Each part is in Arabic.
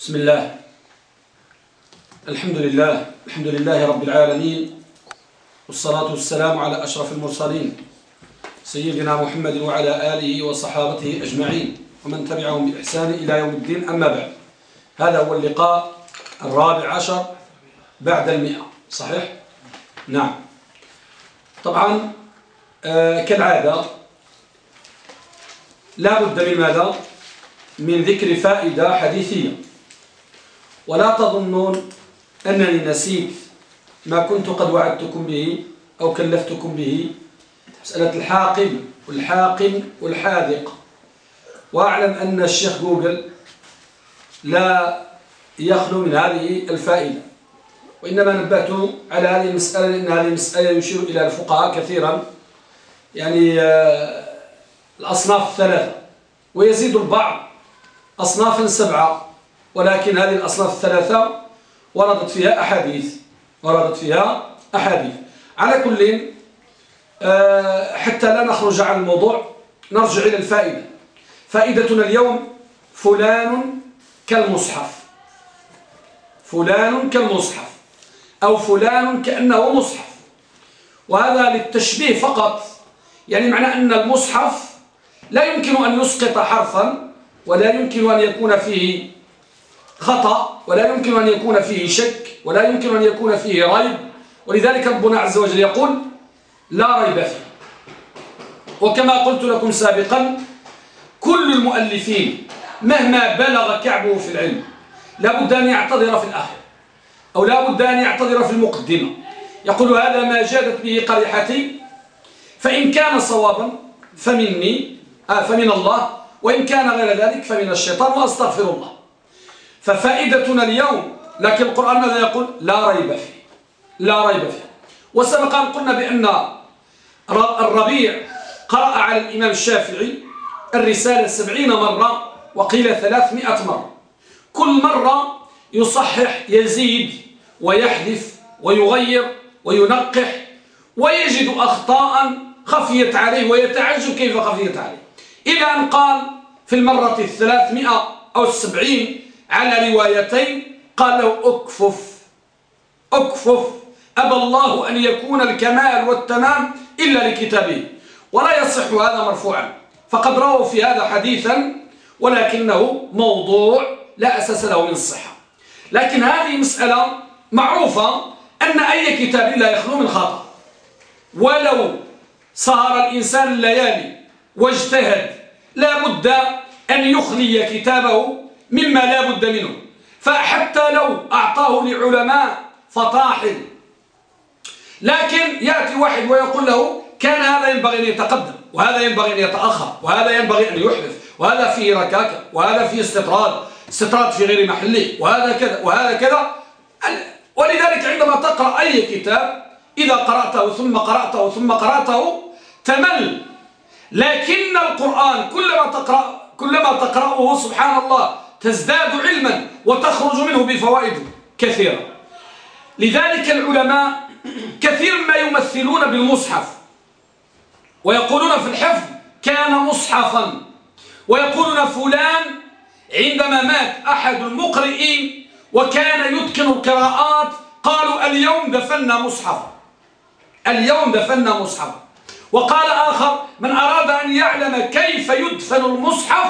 بسم الله. الحمد لله رب العالمين، والصلاة والسلام على أشرف المرسلين سيدنا محمد وعلى آله وصحابته أجمعين ومن تبعهم بإحسان إلى يوم الدين. أما بعد، هذا هو اللقاء 14 بعد 100. صحيح؟ نعم. طبعا كالعادة لا بد من ماذا؟ من ذكر فائدة حديثية، ولا تظنون أنني نسيت ما كنت قد وعدتكم به أو كلفتكم به، مسألة الحاقم والحاذق. وأعلم أن الشيخ جوجل لا يخلو من هذه الفائدة، وإنما نبهت على هذه المسألة لأن هذه المسألة يشير إلى الفقهاء كثيرا، يعني الأصناف الثلاثة، ويزيد البعض أصنافا 7، ولكن هذه الأصناف الثلاثة وردت فيها أحاديث. على كل حتى لا نخرج عن الموضوع نرجع إلى الفائدة. فائدتنا اليوم فلان كالمصحف، فلان كالمصحف، أو فلان كأنه مصحف. وهذا للتشبيه فقط، يعني معنى أن المصحف لا يمكن أن يسقط حرفا، ولا يمكن أن يكون فيه خطأ، ولا يمكن أن يكون فيه شك، ولا يمكن أن يكون فيه ريب. ولذلك ربنا عز وجل يقول لا ريب فيه. وكما قلت لكم سابقا، كل المؤلفين مهما بلغ كعبه في العلم لا بد أن يعتذر في الآخر، أو لا بد أن يعتذر في المقدمة، يقول هذا ما جادت به قريحتي، فإن كان صوابا فمن الله، وإن كان غير ذلك فمن الشيطان، وأستغفر الله. ففائدتنا اليوم، لكن القرآن ماذا يقول؟ لا ريب فيه، لا ريب فيه. وسبقا قلنا بأن الربيع قرأ على الإمام الشافعي الرسالة 70 مرة، وقيل 300 مرة. كل مرة يصحح، يزيد ويحذف ويغير وينقح، ويجد أخطاء خفيت عليه ويتعجب كيف خفيت عليه، إلى أن قال في المرة 370 على روايتين قال له أكفف، أبى الله أن يكون الكمال والتمام إلا لكتابه. ولا يصح هذا مرفوعا، فقد رووا في هذا حديثا ولكنه موضوع لا أساس له من الصحة. لكن هذه مسألة معروفة أن أي كتاب لا يخلو من خطأ، ولو سهر الإنسان الليالي واجتهد لا بد أن يخلي كتابه مما لا بد منه. فحتى لو أعطاه لعلماء فطاحل، لكن يأتي واحد ويقول له كان هذا ينبغي أن يتقدم، وهذا ينبغي أن يتأخر، وهذا ينبغي أن يحدث، وهذا فيه ركاكة، وهذا فيه استطراد في غير محله، وهذا كذا وهذا كذا. ولذلك عندما تقرأ أي كتاب إذا قرأته ثم قرأته ثم قرأته تمل، لكن القرآن كلما تقرأه سبحان الله تزداد علما وتخرج منه بفوائد كثيرة. لذلك العلماء كثير ما يمثلون بالمصحف، ويقولون في الحفظ كان مصحفا، ويقولون فلان عندما مات أحد المقرئين وكان يتقن القراءات قالوا اليوم دفنا مصحفا، اليوم دفنا مصحفا. وقال آخر من أراد أن يعلم كيف يدفن المصحف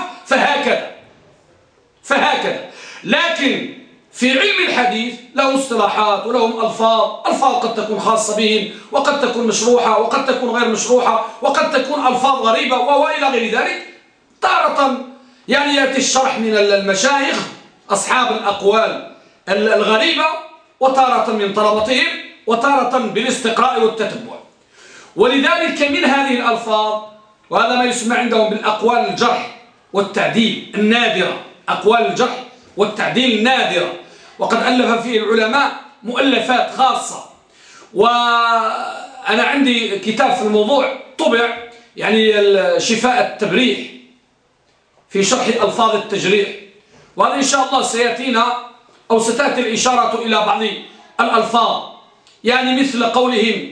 فهكذا. لكن في علم الحديث له اصطلاحات ولهم ألفاظ قد تكون خاصة بهم، وقد تكون مشروحة، وقد تكون غير مشروحة، وقد تكون ألفاظ غريبة وإلى غير ذلك. تارة يعني يأتي الشرح من المشايخ أصحاب الأقوال الغريبة، وتارة من طلبتهم، وتارة بالاستقراء والتتبع. ولذلك من هذه الألفاظ، وهذا ما يسمى عندهم بالأقوال الجرح والتعديل النادرة، أقوال الجرح والتعديل النادرة، وقد ألف فيه العلماء مؤلفات خاصة. وأنا عندي كتاب في الموضوع طبع، يعني شفاء التبريح في شرح ألفاظ التجريح، وهذا إن شاء الله سيأتينا أو ستأتي الإشارة إلى بعض الألفاظ، يعني مثل قولهم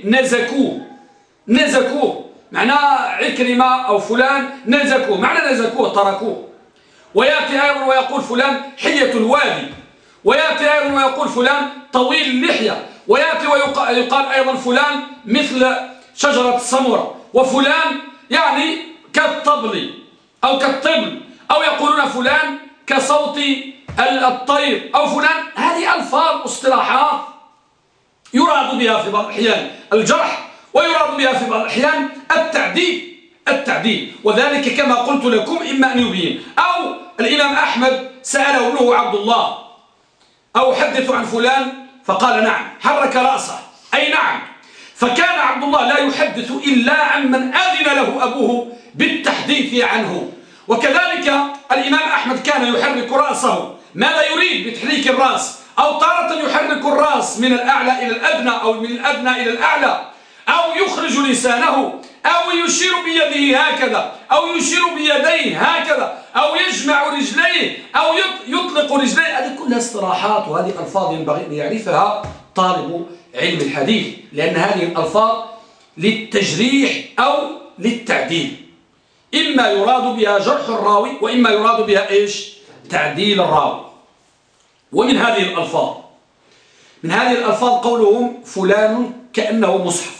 نزكوه معناه عكرمة أو فلان نزكوه، معنى نزكوه تركوه. ويأتي أيضا ويقول فلان حية الوادي، ويأتي أيضا ويقول فلان طويل اللحية، ويأتي ويقال أيضا فلان مثل شجرة السمرة، وفلان يعني كالطبل أو كالطبل، أو يقولون فلان كصوت الطير، أو فلان. هذه ألفاظ اصطلاحات يراد بها في بعض الأحيان الجرح، ويراد بها في بعض الأحيان التعديل. وذلك كما قلت لكم إما أن يبين، أو الإمام أحمد سأله ابنه عبد الله أو حدث عن فلان فقال نعم، حرك رأسه أي نعم. فكان عبد الله لا يحدث إلا عن من أذن له أبوه بالتحديث عنه. وكذلك الإمام أحمد كان يحرك رأسه، ماذا يريد بتحريك الرأس؟ أو تارة يحرك الرأس من الأعلى إلى الأدنى، أو من الأدنى إلى الأعلى، أو يخرج لسانه، أو يشير بيده هكذا، أو يشير بيديه هكذا، أو يجمع رجليه، أو يطلق رجليه. هذه كلها اصطلاحات، وهذه ألفاظ ينبغي أن يعرفها طالب علم الحديث، لأن هذه الألفاظ للتجريح أو للتعديل، إما يراد بها جرح الراوي، وإما يراد بها إيش؟ تعديل الراوي. ومن هذه الألفاظ قولهم فلان كأنه مصحف،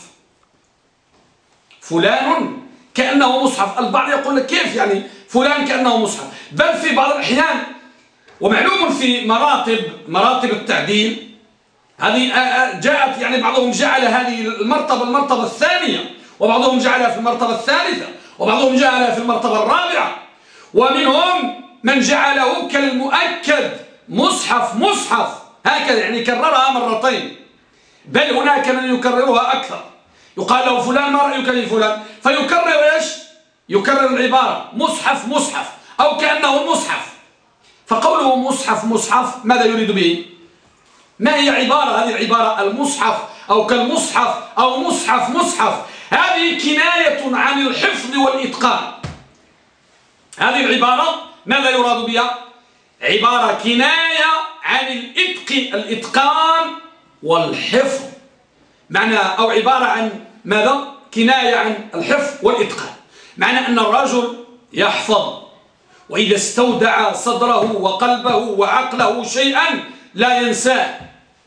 فلان كأنه مصحف. البعض يقول لك كيف يعني فلان كأنه مصحف؟ بل في بعض الأحيان، ومعلوم في مراتب التعديل هذه جاءت، يعني بعضهم جعل هذه المرتبة الثانية، وبعضهم جعلها في المرتبة الثالثة، وبعضهم جعلها في المرتبة الرابعة، ومنهم من جعله كالمؤكد مصحف هكذا، يعني كررها مرتين، بل هناك من يكررها أكثر. يقال له فلان ما رأيك لفلان، فيكرر إيش؟ يكرر العبارة مصحف، أو كأنه المصحف. فقوله مصحف ماذا يريد به؟ ما هي عبارة هذه العبارة المصحف أو كالمصحف أو مصحف؟ هذه كناية عن الحفظ والإتقان. هذه العبارة ماذا يراد بها؟ عبارة كناية عن الإتقان والحفظ، معنى، أو عبارة عن ماذا؟ كناية عن الحفظ والإتقان، معنى أن الرجل يحفظ، وإذا استودع صدره وقلبه وعقله شيئا لا ينساه،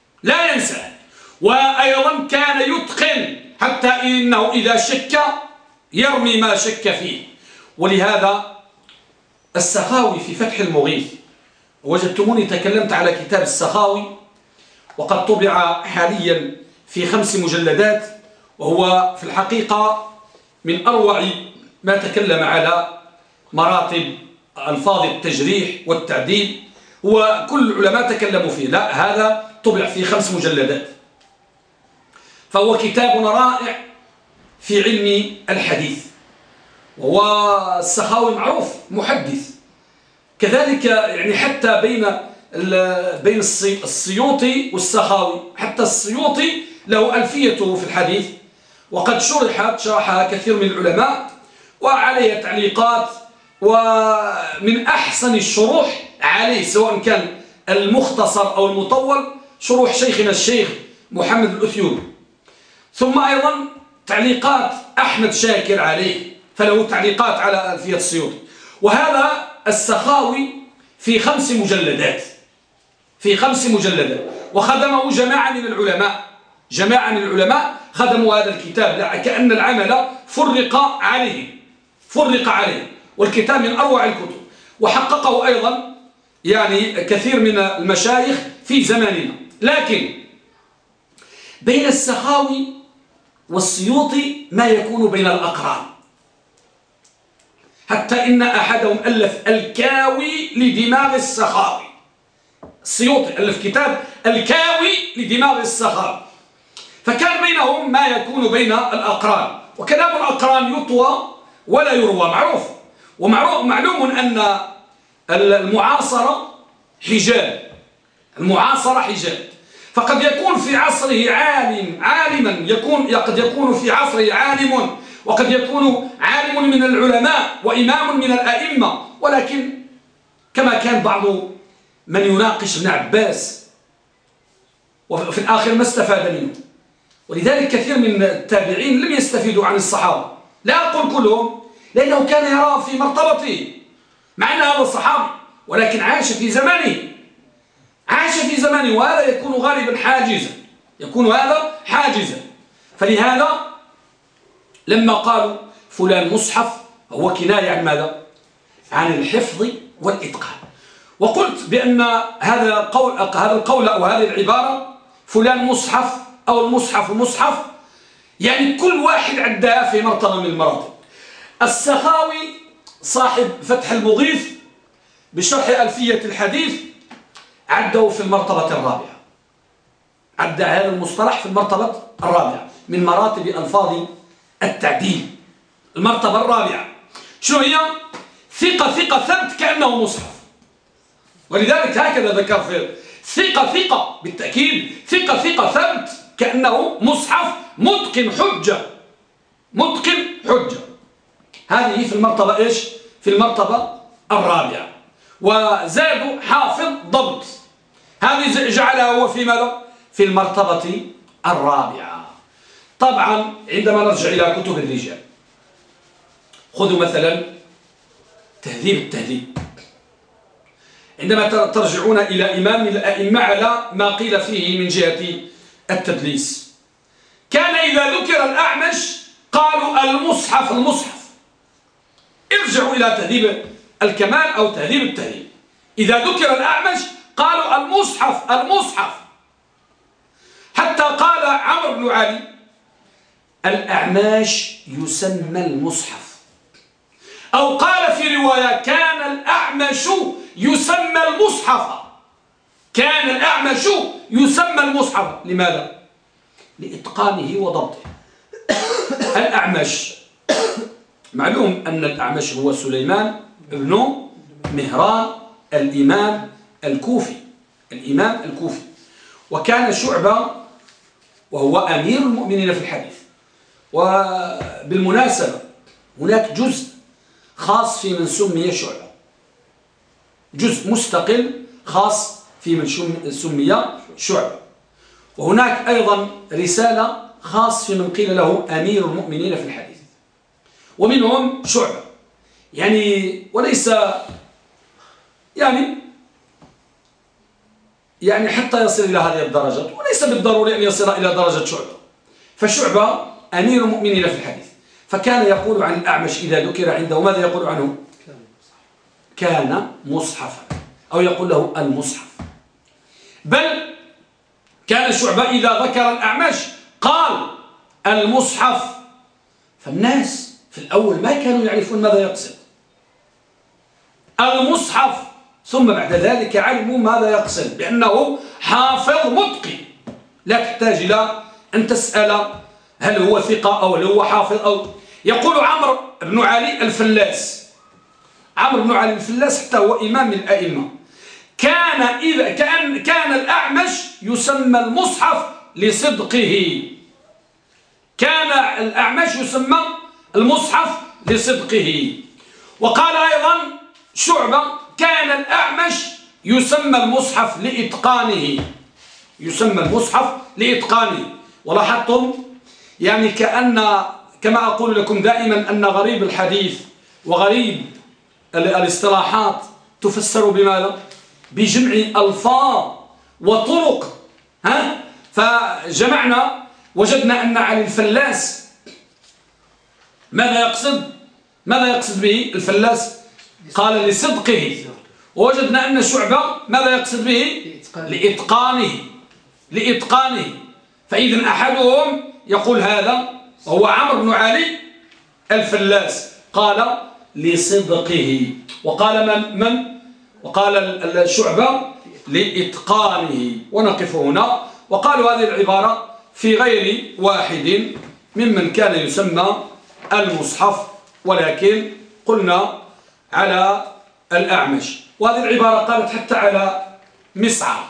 وأيضا كان يتقن، حتى إنه إذا شك يرمي ما شك فيه. ولهذا السخاوي في فتح المغيث، وجدتموني تكلمت على كتاب السخاوي، وقد طبع حاليا في 5 مجلدات، وهو في الحقيقة من أروع ما تكلم على مراتب ألفاظ التجريح والتعديل، وكل العلماء تكلموا فيه. لا، هذا طبع في 5 مجلدات، فهو كتاب رائع في علم الحديث. وهو السخاوي معروف محدث، كذلك يعني حتى بين السيوطي والسخاوي، حتى السيوطي له ألفيته في الحديث، وقد شرحها كثير من العلماء وعليها تعليقات، ومن أحسن الشروح عليه سواء كان المختصر أو المطول شروح شيخنا الشيخ محمد الأثيوبي. ثم أيضا تعليقات أحمد شاكر عليه، فله تعليقات على ألفية السيوطي. وهذا السخاوي في 5 مجلدات، وخدمه جماعة من العلماء خدموا هذا الكتاب، كأن العمل فرق عليه، والكتاب من أروع الكتب، وحققه أيضا يعني كثير من المشايخ في زماننا. لكن بين السخاوي والسيوطي ما يكون بين الأقران، حتى إن أحدهم ألف الكاوي لدماغ السخاوي. السيوطي ألف كتاب الكاوي لدماغ السخاوي، فكان بينهم ما يكون بين الأقران. وكلام الأقران يطوى ولا يروى، معروف، ومعلوم أن المعاصرة حجاب، فقد يكون في عصره عالما، قد يكون في عصره عالم، وقد يكون عالم من العلماء وإمام من الأئمة، ولكن كما كان بعض من يناقش ابن عباس وفي الآخر ما استفاد منه. ولذلك كثير من التابعين لم يستفيدوا عن الصحابة، لا أقول كلهم، لأنه كان يرى في مرتبته، مع أن هذا الصحابي ولكن عاش في زمانه، عاش في زمانه، وهذا يكون غالبا حاجزا، يكون هذا حاجزا. فلهذا لما قالوا فلان مصحف هو كناية عن ماذا؟ عن الحفظ والإتقان. وقلت بأن هذا القول أو هذه العبارة فلان مصحف أو المصحف مصحف، يعني كل واحد عدها في مرتبة من المراتب. السخاوي صاحب فتح المغيث بشرح ألفية الحديث عده في المرتبة الرابعة، عد هذا المصطلح في المرتبة الرابعة من مراتب ألفاظ التعديل. المرتبة الرابعة شنو هي؟ ثقة ثقة ثبت كأنه مصحف، ولذلك هكذا ذكر في ثقة بالتأكيد، ثقة ثبت كأنه مصحف، متقن حجة، متقن حجة. هذه في المرتبة إيش؟ في المرتبة الرابعة. وزادوا حافظ ضبط، هذه جعلها هو في ماذا؟ في المرتبة الرابعة. طبعا عندما نرجع إلى كتب الرجال، خذوا مثلا تهذيب التهذيب، عندما ترجعون إلى إمام الأئمة على ما قيل فيه من جهة التدليس، كان إذا ذكر الأعمش قالوا المصحف المصحف. ارجعوا إلى تهذيب الكمال أو تهذيب التهذيب، إذا ذكر الأعمش قالوا المصحف المصحف. حتى قال عمرو بن علي الأعماش يسمى المصحف، أو قال في رواية كان الأعمش يسمى المصحف، كان الأعمش يسمى المصحف. لماذا؟ لإتقانه وضبطه. الأعمش معلوم أن الأعمش هو سليمان بن مهران الإمام الكوفي، الإمام الكوفي. وكان شعبة وهو أمير المؤمنين في الحديث. وبالمناسبة هناك جزء خاص في من سمي شعبة، جزء مستقل خاص في من سمي شعبة. وهناك أيضا رسالة خاص في من قيل له أمير المؤمنين في الحديث، ومنهم شعبة. يعني وليس يعني حتى يصل إلى هذه الدرجة، وليس بالضروري أن يصل إلى درجة شعبة. فشعبة أمير المؤمنين في الحديث، فكان يقول عن الأعمش إذا ذكر عنده ماذا يقول عنه؟ كان مصحفا، أو يقول له المصحف. بل كان شعبة إذا ذكر الأعمش قال المصحف. فالناس في الأول ما كانوا يعرفون ماذا يقصد المصحف، ثم بعد ذلك علموا ماذا يقصد، بأنه حافظ متقن. لا تحتاج إلى أن تسأل هل هو ثقة أو هل هو حافظ. أو يقول عمرو بن علي الفلاس، عمرو بن علي الفلاس حتى هو إمام الأئمة، كان الأعمش يسمى المصحف لصدقه، كان الأعمش يسمى المصحف لصدقه. وقال أيضا شعبة كان الأعمش يسمى المصحف لإتقانه، يسمى المصحف لإتقانه. ولاحظتم يعني كما أقول لكم دائما أن غريب الحديث وغريب الاصطلاحات تفسر بماذا؟ بجمع ألفاظ وطرق. فجمعنا وجدنا أن علي الفلاس ماذا يقصد به الفلاس؟ قال لصدقه. ووجدنا أن شعبة ماذا يقصد به؟ لإتقانه. فإذا أحدهم يقول هذا وهو عمرو بن علي الفلاس قال لصدقه، وقال وقال الشعبة لإتقانه. ونقف هنا. وقالوا هذه العبارة في غير واحد ممن كان يسمى المصحف، ولكن قلنا على الأعمش. وهذه العبارة قالت حتى على مسعر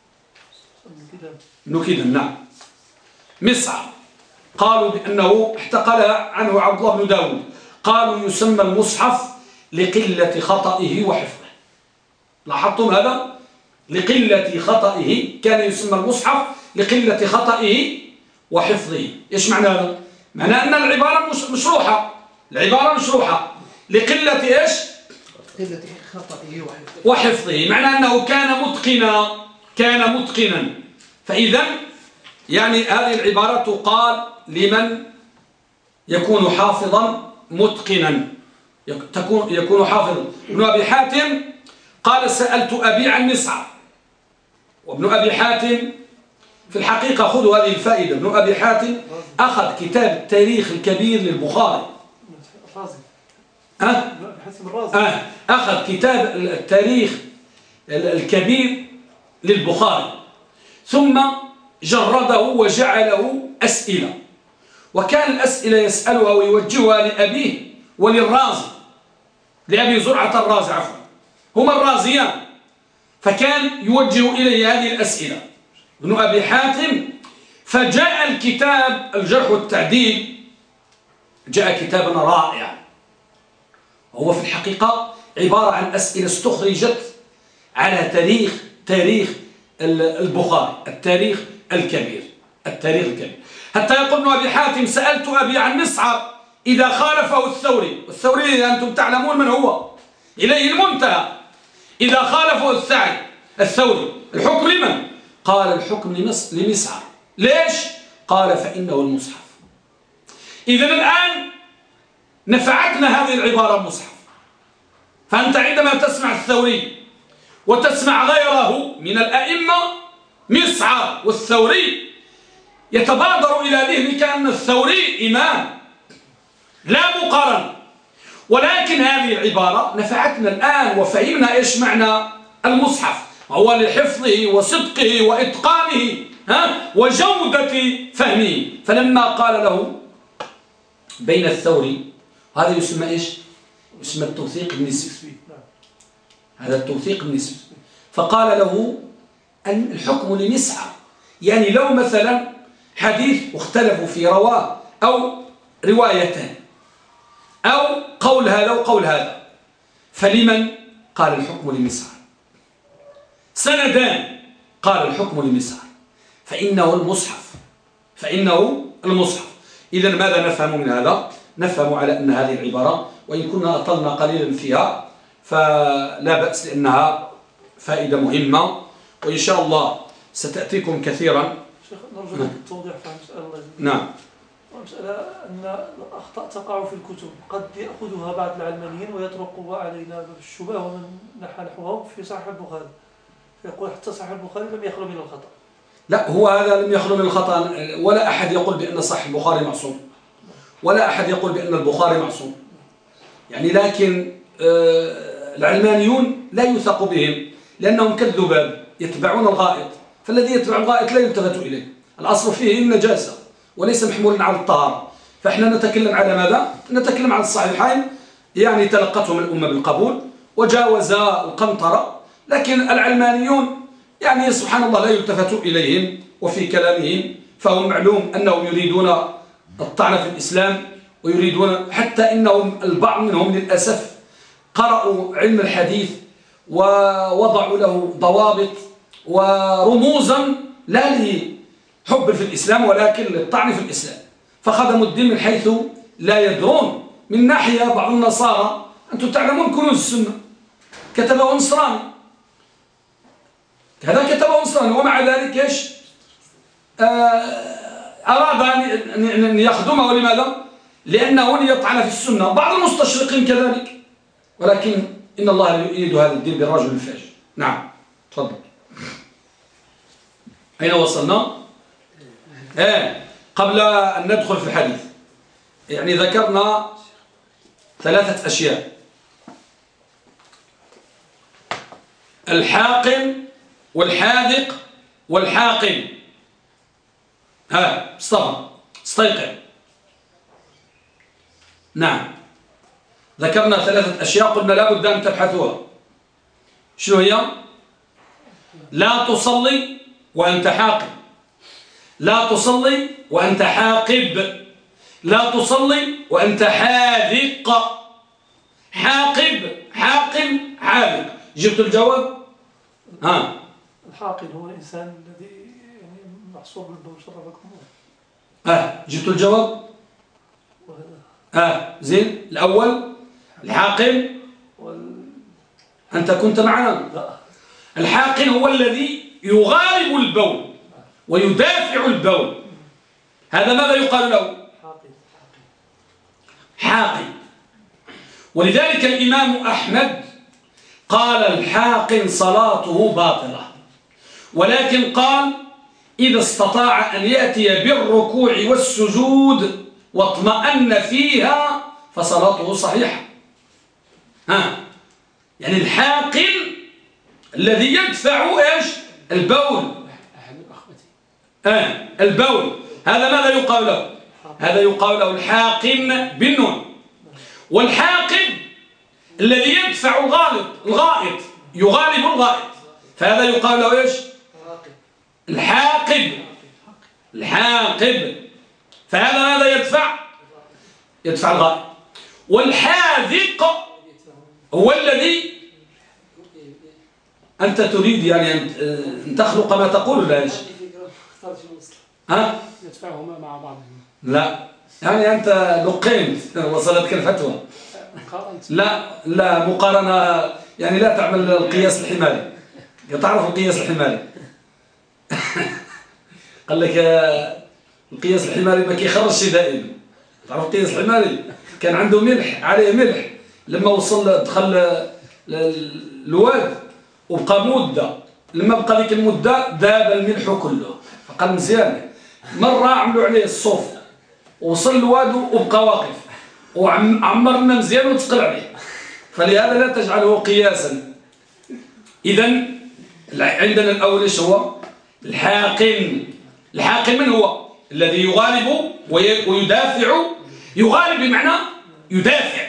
نكدا، نعم مسعر، قالوا بأنه احتقلها عنه عبد الله بن داود، قالوا يسمى المصحف لقلة خطئه وحفظه. لاحظتم هذا؟ لقلة خطئه، كان يسمى المصحف لقلة خطئه وحفظه. إيش معنى هذا؟ معنى أن العبارة مشروحة، العبارة مشروحة لقلة إيش؟ قلة خطئه وحفظه، معنى أنه كان متقنا. فإذا يعني هذه العبارة تقال لمن يكون حافظا متقنا، يكون حافظا. ابن أبي حاتم قال سألت أبي عن مسعر. وابن أبي حاتم في الحقيقة، خذوا هذه الفائدة، ابن أبي حاتم أخذ كتاب التاريخ الكبير للبخاري. أخذ كتاب التاريخ الكبير للبخاري ثم جرده وجعله أسئلة، وكان الأسئلة يسألها ويوجهها لأبيه وللرازي، لأبي زرعة الرازي عفوا، هما الرازيان، فكان يوجه إليه هذه الأسئلة ابن أبي حاتم. فجاء الكتاب الجرح والتعديل، جاء كتابا رائعا، هو في الحقيقة عبارة عن أسئلة استخرجت على تاريخ البخاري، التاريخ الكبير. حتى يقول ابن أبي حاتم سألت أبي عن مسعر إذا خالفه الثوري. والثوري أنتم تعلمون من هو، إليه المنتهى. إذا خالفه الثوري الحكم لمن؟ قال الحكم لمسعر. ليش؟ قال فإنه المصحف. إذن الآن نفعتنا هذه العبارة المصحف. فأنت عندما تسمع الثوري وتسمع غيره من الأئمة، مسعر والثوري، يتبادر إلى ذهنك أن الثوري إمام لا مقارنة. ولكن هذه العبارة نفعتنا الآن وفهمنا إيش معنى المصحف، هو لحفظه وصدقه وإتقانه وجودة فهمه. فلما قال له بين الثوري، هذا يسمى إيش؟ يسمى التوثيق النسبي. هذا التوثيق النسبي. فقال له الحكم لمسعر، يعني لو مثلا حديث واختلفوا في رواه أو روايتان أو قول هذا وقول هذا، فلمن؟ قال الحكم لمسعر. سندان، قال الحكم لمسعر، فإنه المصحف. إذن ماذا نفهم من هذا؟ نفهم على أن هذه العبارة وإن كنا أطلنا قليلا فيها فلا بأس، لأنها فائدة مهمة وإن شاء الله ستأتيكم كثيرا. شيخ نرجو التوضيح في مسألة. نعم. مسألة أن الأخطاء تقع في الكتب، قد يأخذها بعض العلمانيين ويطرقوا علينا بالشبه ومن نحى نحوهم في صحيح البخاري، فيقول حتى صحيح البخاري لم يخلو من الخطأ. لا، هو هذا لم يخلو من الخطأ، ولا أحد يقول بأن صحيح البخاري معصوم، ولا أحد يقول بأن البخاري معصوم، يعني لكن العلمانيون لا يوثق بهم لأنهم كالذباب يتبعون الغائط، فالذي يتبع الغائط لا يلتفت إليه، الأصل فيه النجاسة وليس محمولا على الطهارة. فإحنا نتكلم على ماذا؟ نتكلم على الصحيحين، يعني تلقتهم الأمة بالقبول وجاوز القنطرة، لكن العلمانيون يعني سبحان الله لا يلتفت إليهم وفي كلامهم، فهم معلوم أنهم يريدون الطعن في الإسلام، ويريدون حتى إنهم البعض منهم للأسف قرأوا علم الحديث ووضعوا له ضوابط ورموزا لا لحب في الإسلام ولكن للطعن في الإسلام، فخدموا الدين من حيث لا يدرون. من ناحية بعض النصارى، أنتم تعلمون كنوز السنة كتبه نصراني، هذا كتبه نصراني، ومع ذلك إيش أراد أن يخدمه. لماذا؟ لأنه يطعن في السنة. بعض المستشرقين كذلك، ولكن إن الله يؤيد هذا الدين بالرجل الفاجر. نعم، تفضل. أين وصلنا؟ قبل أن ندخل في الحديث، يعني ذكرنا 3 أشياء: الحاقن والحاذق والحاقن. استيقظ. نعم، ذكرنا 3 أشياء قلنا لا بد أن تبحثوها. شنو هي؟ لا تصلي وأنت حاقب، لا تصلي وأنت حاقب، لا تصلي وأنت حاذق. حاقب، حاقن، حاذق. جبت الجواب؟ الحاقن هو الإنسان الذي يعني محصور بالبول شربكم. جبت الجواب؟ زين. الأول الحاقن أنت كنت معنا؟ لا. الحاقن هو الذي يغالب البول ويدافع البول. هذا ماذا يقال له؟ حاقن. ولذلك الإمام أحمد قال الحاقن صلاته باطلة، ولكن قال إذا استطاع أن يأتي بالركوع والسجود واطمأن فيها فصلاته صحيحة. يعني الحاقن الذي يدفع إيش؟ البول. البول هذا ماذا يقال له؟ هذا يقال له الحاقن بالنون. والحاقن الذي يدفع الغائط يغالب الغائط، فهذا يقال له إيش؟ الحاقب. فهذا ماذا يدفع الغائط. والحاذق هو الذي أنت تريد يعني أن تخلق ما تقول لا إيش؟ يدفعهما مع بعض. لا يعني أنت لقيمت وصلتك الفتوى. لا مقارنة، يعني لا تعمل القياس الحماري. تعرف القياس الحماري؟ قال لك القياس الحماري ما كيخرجش دائما. تعرف القياس الحماري كان عنده ملح، عليه ملح، لما وصل دخل الواد وبقى مدة، لما بقى ذيك المدة داب الملح كله، فقال مزيان مرة عملوا عليه الصوف ووصل الواد وبقى واقف وعمرنا مزيان وتقل عليه، فلهذا لا تجعله قياسا. إذن عندنا الأول إيش هو؟ الحاقن. الحاقن من هو؟ الذي يغالب ويدافع. يغالب بمعنى يدافع.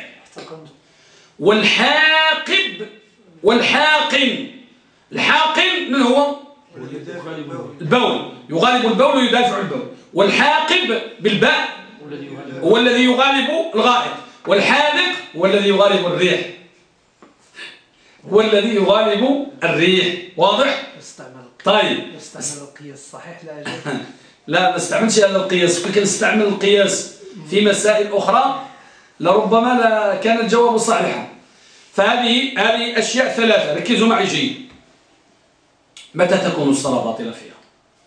والحاقن من هو؟ البول، يغالب البول ويدافع البول. والحاقب بالباء هو الذي يغالب الغائط. والحاذق هو الذي يغالب الريح. الريح. واضح؟ طيب نستعمل القياس صحيح لا ما نستعملش هذا القياس. كل نستعمل القياس في مسائل أخرى لربما لا كان الجواب صحيحا. فهذه أشياء ثلاثة، ركزوا معي جيد. متى تكون الصلاة باطلة فيها؟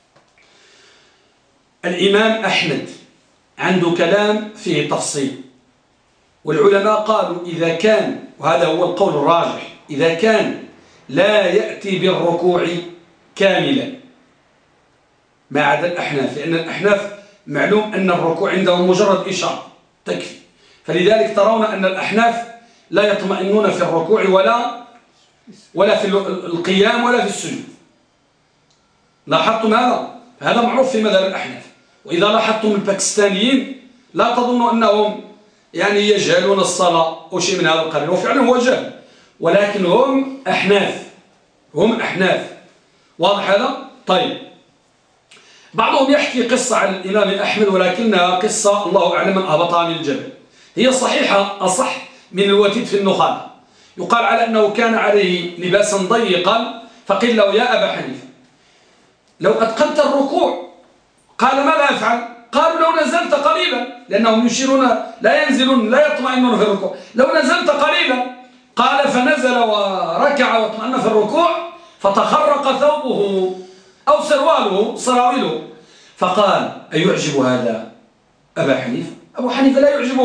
الإمام أحمد عنده كلام فيه تفصيل، والعلماء قالوا إذا كان، وهذا هو القول الراجح، إذا كان لا يأتي بالركوع كاملا ما عدا الأحناف، لأن الأحناف معلوم أن الركوع عندهم مجرد إشارة تكفي، فلذلك ترون أن الأحناف لا يطمئنون في الركوع ولا في القيام ولا في السجود. لاحظتم هذا معروف في مذهب الأحناف. وإذا لاحظتم الباكستانيين لا تظنوا أنهم يعني يجهلون الصلاة أو شيء من هذا القبيل، وفعلا هو جهل، ولكن هم أحناف. واضح هذا؟ طيب، بعضهم يحكي قصة عن الإمام أحمد، ولكنها قصة الله أعلم من أهبطها من الجبل. هي صحيحة، أصح من الوتيد في النخامة. يقال على أنه كان عليه لباسا ضيقا، فقيل له يا أبا حنيفة لو أتقنت الركوع، قال ماذا أفعل؟ قالوا لو نزلت قليلا، لأنهم يشيرون لا ينزلون لا يطمئنون في الركوع، لو نزلت قليلا. قال فنزل وركع واطمئن في الركوع، فتخرق ثوبه أو سراويله، فقال أيعجب هذا أبا حنيفة؟ أبو حنيفة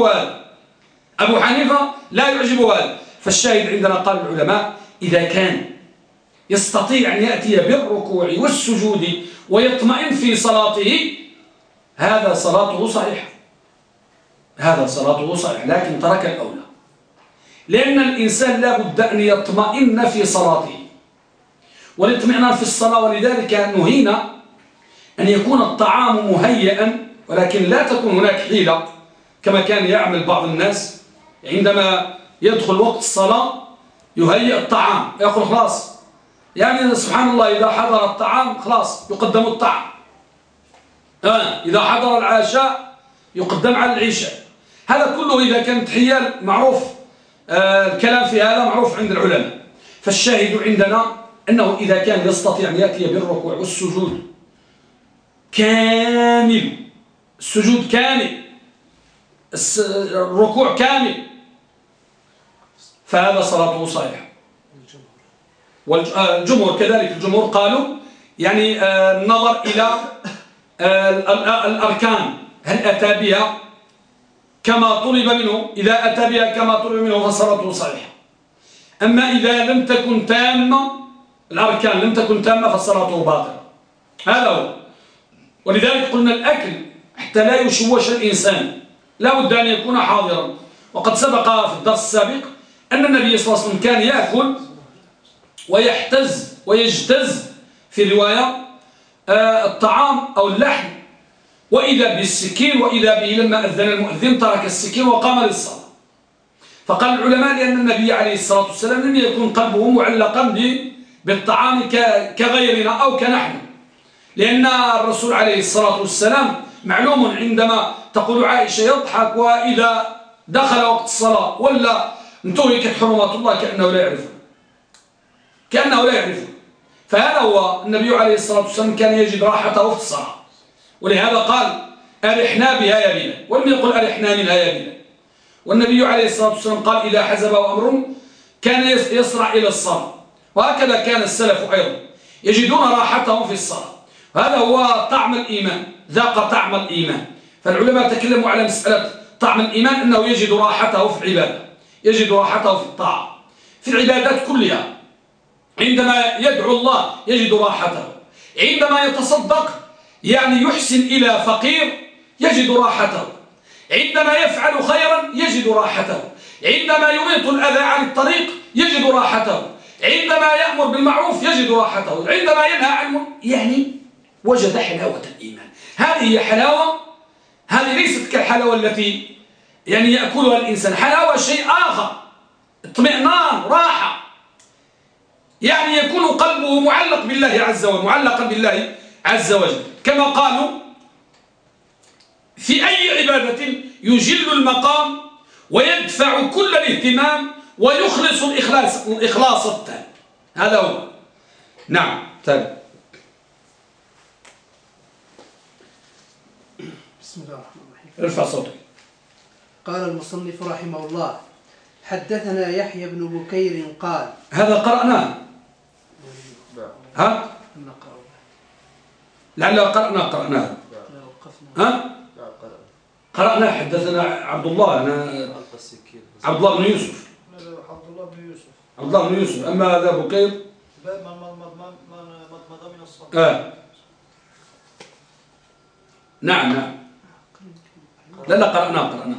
لا يعجب هذا. فالشاهد عندنا قال العلماء إذا كان يستطيع أن يأتي بالركوع والسجود ويطمئن في صلاته، هذا صلاته صحيحة، لكن ترك الأولى، لأن الإنسان لا بد أن يطمئن في صلاته، والاطمئنان في الصلاة، ولذلك نهينا أن يكون الطعام مهيئا، ولكن لا تكون هناك حيلة كما كان يعمل بعض الناس عندما يدخل وقت الصلاة يهيئ الطعام، يقول خلاص يعني سبحان الله إذا حضر الطعام خلاص يقدم الطعام، إذا حضر العشاء يقدم على العشاء. هذا كله إذا كانت حيال معروف، الكلام في هذا معروف عند العلماء. فالشاهد عندنا أنه إذا كان يستطيع أن يأتي بالركوع والسجود كامل، السجود كامل، الركوع كامل، فهذا صلاته صحيحة. والجمهور كذلك الجمهور قالوا يعني النظر إلى الأركان هل أتى بها كما طلب منه. إذا أتى بها كما طلب منه فصلاته صحيحة. أما إذا لم تكن تامة الأركان لم تكن تامة فصلاته باطلة. هذا هو. ولذلك قلنا الأكل حتى لا يشوش الإنسان لا بد أن يكون حاضرا. وقد سبق في الدرس السابق أن النبي صلى الله عليه وسلم كان يأكل ويحتز ويجتز في رواية الطعام أو اللحم وإذا بالسكين وإذا به لما أذن المؤذن ترك السكين وقام للصلاة. فقال العلماء لأن النبي عليه الصلاة والسلام لم يكن قلبه معلقا بالطعام كغيرنا أو كنحن، لأن الرسول عليه الصلاة والسلام معلوم عندما تقول عائشة يضحك وإذا دخل وقت الصلاة ولا انتهكت حرمات الله كأنه لا يعرفه. فهذا هو النبي عليه الصلاة والسلام كان يجد راحته في الصلاة، ولهذا قال أرحنا بها يا بلال ولم يقل أرحنا منها يا بلال. والنبي عليه الصلاة والسلام قال إذا حزبه أمر كان يسرع إلى الصلاة، وهكذا كان السلف أيضا يجدون راحتهم في الصلاة. هذا هو طعم الإيمان، ذاق طعم الإيمان. فالعلماء تكلموا على مسألة طعم الإيمان أنه يجد راحته في العبادة، يجد راحته في الطاعة، في العبادات كلها. عندما يدعو الله يجد راحته، عندما يتصدق يعني يحسن إلى فقير يجد راحته، عندما يفعل خيرا يجد راحته، عندما يميط الأذى عن الطريق يجد راحته، عندما يأمر بالمعروف يجد راحته، عندما ينهى عن يعني وجد حلاوة الإيمان. هذه هي حلاوة، هذه ليست كالحلاوة التي يعني يأكلها الإنسان. حلاوة شيء آخر، اطمئنان، راحة، يعني يكون قلبه معلق بالله عز وجل، معلقا بالله عز وجل. كما قالوا في أي عبادة يجل المقام ويدفع كل الاهتمام ويخلص الإخلاص التام. هذا هو. نعم. تالي. بسم الله الرحمن الرحيم. ارفع صوتك. قال المصنف رحمه الله حدثنا يحيى بن بكير قال هذا قرأناه. ها؟ لعل قرأناه. ها؟ قرأنا. حدثنا عبد الله عبد الله بن يوسف. عبد الله بن يوسف. أما هذا بكير باب من مضمض من الصلاة. نعم. لا قرأنا.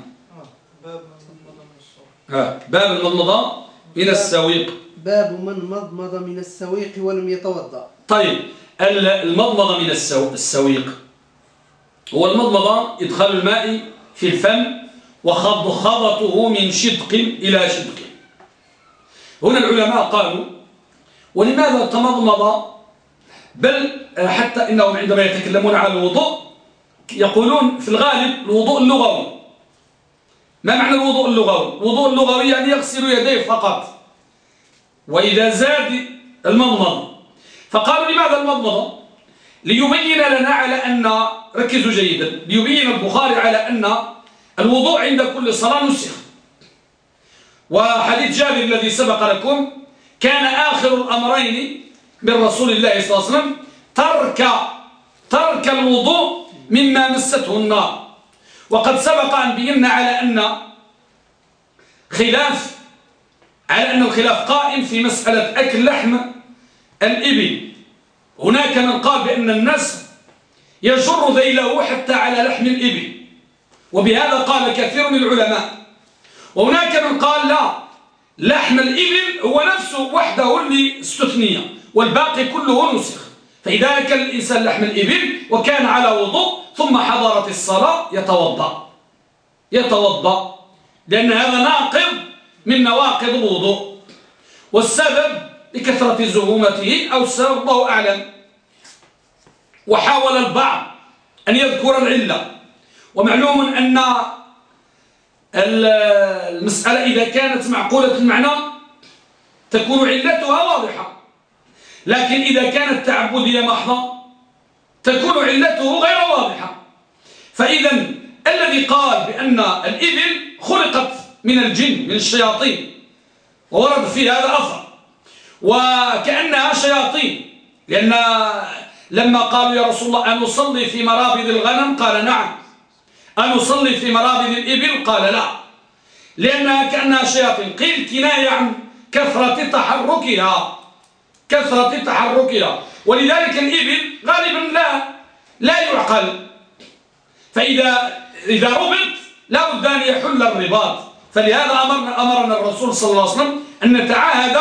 باب المضمضة من السويق. باب من مضمض من السويق ولم يتوضأ. طيب المضمضة من السويق هو المضمضة إدخال الماء في الفم وخضخضته من شدق إلى شدق. هنا العلماء قالوا ولماذا تمضمض؟ بل حتى إنهم عندما يتكلمون على الوضوء يقولون في الغالب الوضوء اللغوي. ما معنى الوضوء اللغوي؟ الوضوء اللغوي يعني يغسل يديه فقط، وإذا زاد المضمض. فقالوا لماذا المضمضة؟ ليبين لنا على أن، ركزوا جيدا، ليبين البخاري على أن الوضوء عند كل صلاة نسخ. وحديث جابر الذي سبق لكم كان آخر الأمرين من رسول الله صلى الله عليه وسلم ترك الوضوء مما مسته النار. وقد سبق أن بينا على أن الخلاف قائم في مسألة أكل لحم الإبل. هناك من قال بأن الناس يجر ذيله حتى على لحم الإبل، وبهذا قال كثير من العلماء. وهناك من قال لا، لحم الإبل هو نفسه وحده اللي استثني والباقي كله نسخ. فإذا أكل الإنسان لحم الإبل وكان على وضوء ثم حضرت الصلاة يتوضأ لأن هذا ناقض من نواقض الوضوء، والسبب لكثرة زهومته أو السبب الله أعلم. وحاول البعض أن يذكر العلة، ومعلوم أن المسألة إذا كانت معقولة المعنى تكون علتها واضحة، لكن إذا كانت تعبدية محضة تكون علته غير واضحة. فإذا الذي قال بأن الإبل خلقت من الجن من الشياطين وورد في هذا أثر، وكأنها شياطين، لأن لما قالوا يا رسول الله أنصلي في مرابض الغنم قال نعم، أنصلي في مرابض الإبل قال لا، لأنها كأنها شياطين. قيل كناية عن كثرة تحركها، ولذلك الإبل غالبا لا يعقل، فإذا ربط لا بد أن يحل الرباط. فلهذا أمرنا الرسول صلى الله عليه وسلم أن نتعاهد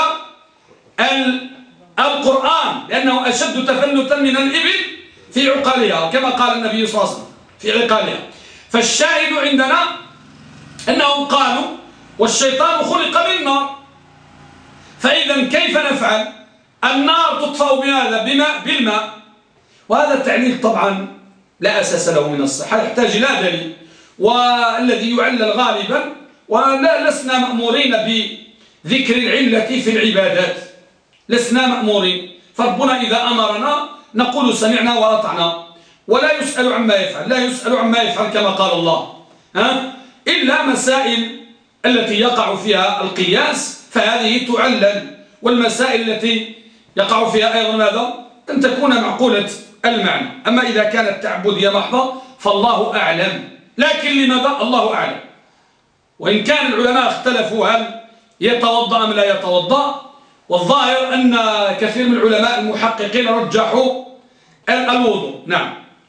القرآن، لأنه أشد تفلتا من الإبل في عقالها، كما قال النبي صلى الله عليه وسلم في عقالها. فالشاهد عندنا أنهم قالوا والشيطان خلق من نار، فإذا كيف نفعل؟ النار تطفأ بماذا؟ بالماء، وهذا التعليل طبعا لا أساس له من الصحة، يحتاج إلى دليل، والذي يعلل غالبا، ولسنا مأمورين بذكر العلة في العبادات، لسنا مأمورين، فربنا إذا أمرنا نقول سمعنا وأطعنا، ولا يسأل عما يفعل، لا يسأل عما يفعل كما قال الله، إلا مسائل التي يقع فيها القياس فهذه تعلل، والمسائل التي يقع فيها أيضا ماذا؟ أن تكون معقولة المعنى. أما إذا كانت تعبدية محضة فالله أعلم، لكن لماذا؟ الله أعلم. وإن كان العلماء اختلفوا هل يتوضأ أم لا يتوضأ، والظاهر أن كثير من العلماء المحققين رجحوا الوضوء. نعم.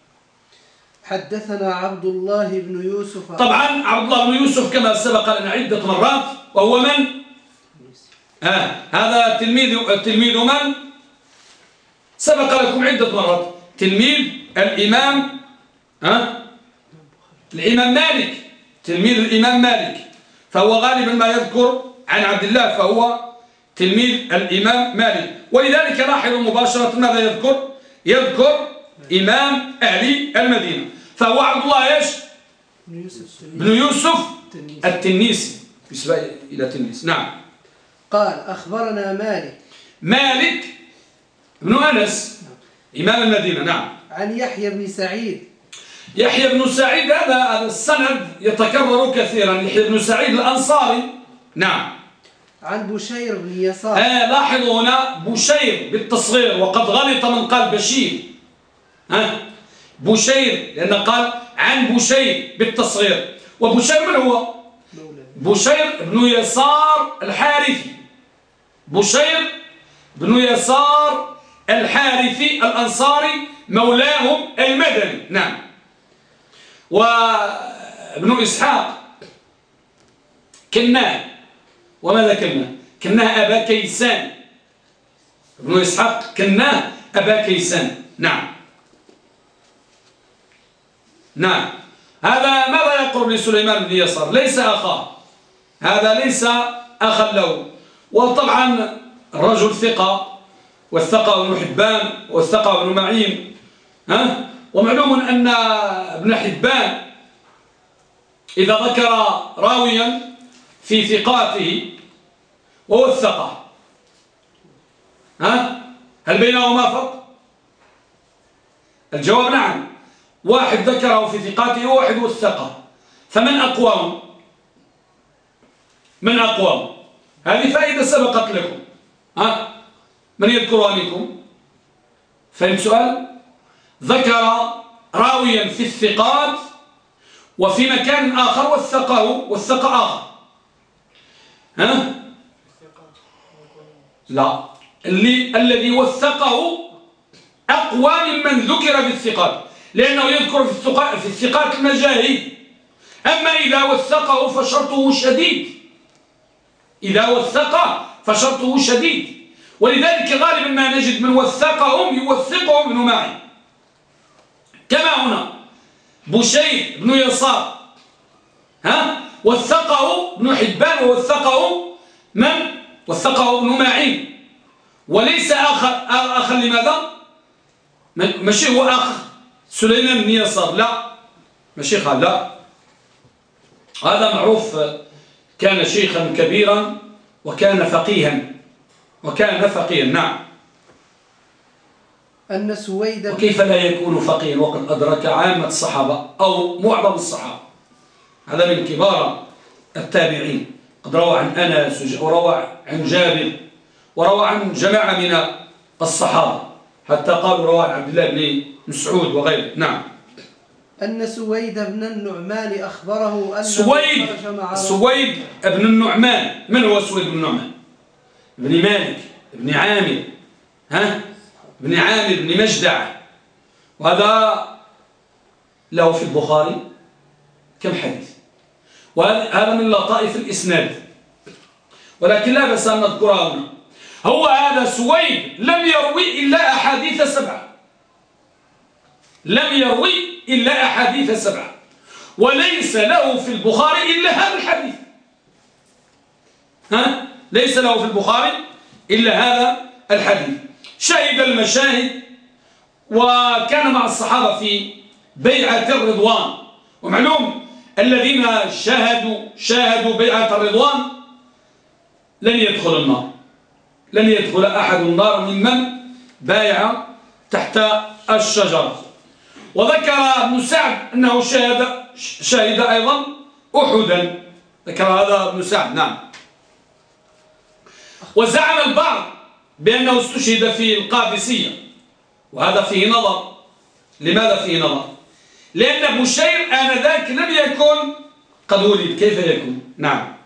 حدثنا عبد الله بن يوسف. طبعا عبد الله بن يوسف كما سبق لنا عدة مرات، وهو من؟ هذا تلميذ من؟ سبق لكم عدة مرات، تلميذ الإمام الإمام مالك، تلميذ الإمام مالك، فهو غالبا ما يذكر عن عبد الله فهو تلميذ الإمام مالك. ولذلك لاحظوا مباشرة ماذا يذكر إمام أهل المدينة، فهو عبد الله إيش؟ بن يوسف التنيسي، بالنسبة إلى تنيس. نعم. قال أخبرنا مالك بن أنس إمام المدينة. نعم. عن يحيى بن سعيد. يحيى بن سعيد هذا السند يتكرر كثيرا، يحيى بن سعيد الأنصاري. نعم. عن بشير بن يسار. لاحظوا هنا بشير بالتصغير، وقد غلط من قال بشير، بشير، لأن قال عن بشير بالتصغير. وبشير من هو؟ بشير بن يسار الحارثي، بشير بن يسار الحارثي الأنصاري مولاهم المدني. نعم. وابن إسحاق كناه، وماذا كناه أبا كيسان، ابن إسحاق كناه أبا كيسان. نعم. هذا ماذا يقرب لسليمان بن يسار؟ ليس أخاه، هذا ليس أخا له. وطبعا الرجل ثقة، والثقة ابن حبان، والثقة ابن معين. ومعلوم أن ابن حبان إذا ذكر راويا في ثقاته وهو الثقة، هل بينهما فرق؟ الجواب نعم، واحد ذكره في ثقاته وواحد هو الثقة، فمن أقوام؟ من أقوام؟ هذه فائدة سبقت لكم، من يذكرها منكم؟ فهمت سؤال؟ ذكر راويا في الثقات وفي مكان آخر والثقة آخر. لا، الذي وثقه أقوى ممن ذكر في الثقات، لأنه يذكر في الثقات المجاهيل. أما إذا وثقه فشرطه شديد، إذا وثقه فشرطه شديد. ولذلك غالبا ما نجد من وثقهم يوثقهم ابن معين، كما هنا بشير بن يسار وثقه ابن حبان، ووثقه من؟ وثقه ابن معين، وليس أخا لماذا؟ ماشي هو أخ سليمان بن يسار، لا ماشي خال، لا، هذا معروف، كان شيخا كبيرا وكان فقيها. نعم. أن سويد. وكيف لا يكون فقيها وقد أدرك عامة الصحابة أو معظم الصحابة؟ هذا من كبار التابعين، قد روى عن أنس وروى عن جابر وروى عن جماعة من الصحابة حتى قالوا روى عن عبد الله بن مسعود وغيره. نعم. أن سويد بن النعمان أخبره أن سويد بن النعمان. من هو سويد بن النعمان؟ ابن مالك ابن عامر ابن عامر بن مجدع، وهذا له في البخاري كم حديث، وهذا من لطائف الإسناد، ولكن لا بأس أن نذكرها هنا. هو هذا سويد لم يروي إلا أحاديث 7، لم يروي إلا أحاديث 7، وليس له في البخاري إلا هذا الحديث. ليس له في البخاري إلا هذا الحديث. شهد المشاهد وكان مع الصحابة في بيعة الرضوان، ومعلوم الذين شاهدوا بيعة الرضوان لن يدخل النار، لن يدخل أحد النار ممن بايع تحت الشجرة. وذكر ابن سعد أنه شهد أيضا أحدا، ذكر هذا ابن سعد. نعم. وزعم البعض بأنه استشهد في القادسية، وهذا فيه نظر. لماذا فيه نظر؟ لأن بشير آنذاك لم يكن قد ولد، كيف يكون؟ نعم.